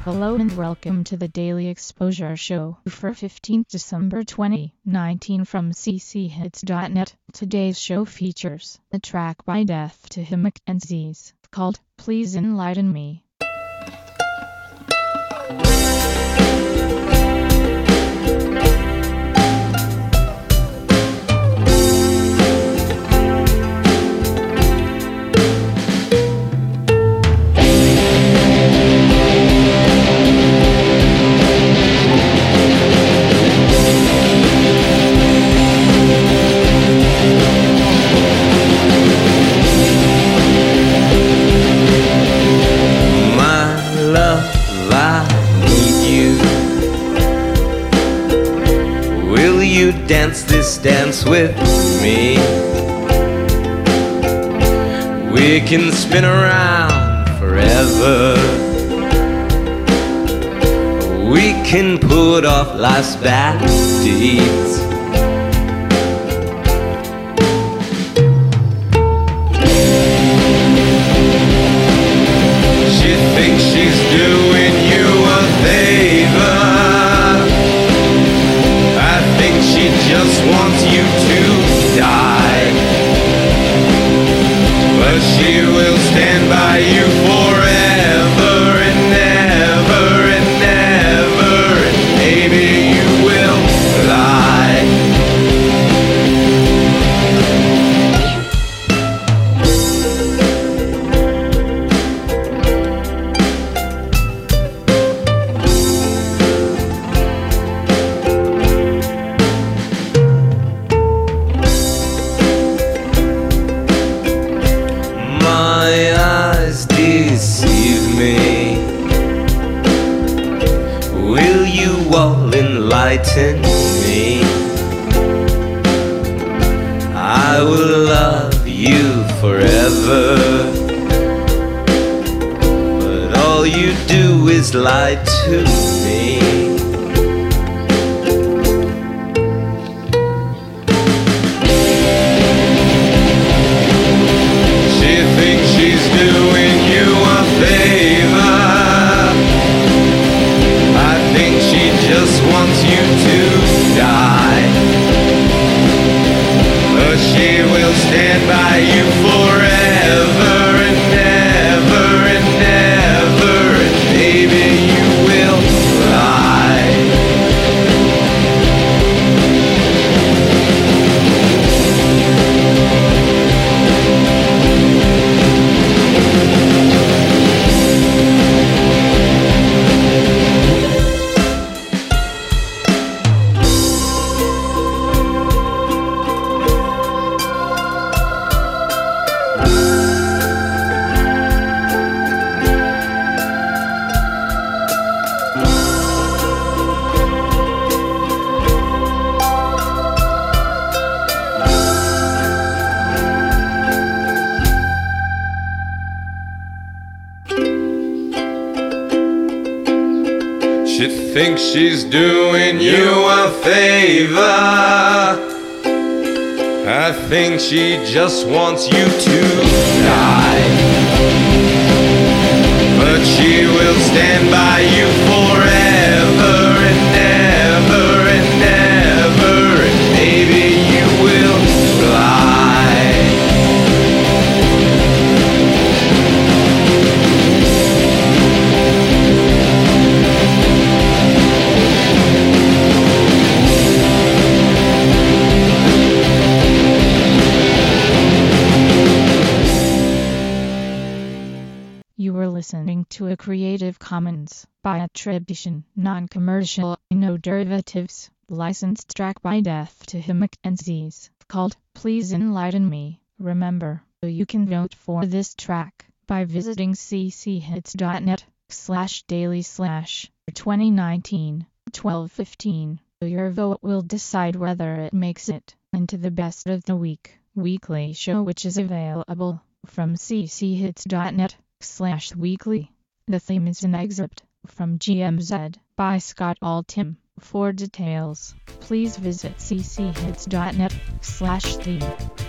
Hello and welcome to the Daily Exposure Show for 15th December 2019 from cchits.net. Today's show features a track by Death to Him McKenzie's called Please Enlighten Me. You dance this dance with me. We can spin around forever. We can put off life's bad deeds. She thinks she's doing you a favor. She just wants you to die, but she will stand by you forever and ever and ever, and maybe you will lie. Deceive me. Will you all enlighten me? I will love you forever, but all you do is lie to me. She thinks she's doing you a favor. I think she just wants you to die, but she will stand by you forever and ever and ever, and maybe you will lie. She thinks she's doing you a favor. I think she just wants you to die, but she will stand by you forever and ever and ever, and maybe you will fly. You were listening to a Creative Commons by attribution, non-commercial, no derivatives, licensed track by Death to Him McKenzie's called Please Enlighten Me. Remember, you can vote for this track by visiting cchits.net/daily/2019-1215. Your vote will decide whether it makes it into the Best of the Week weekly show, which is available from cchits.net/weekly. The theme is an excerpt from GMZ by Scott Altham. For details, please visit cchits.net/theme.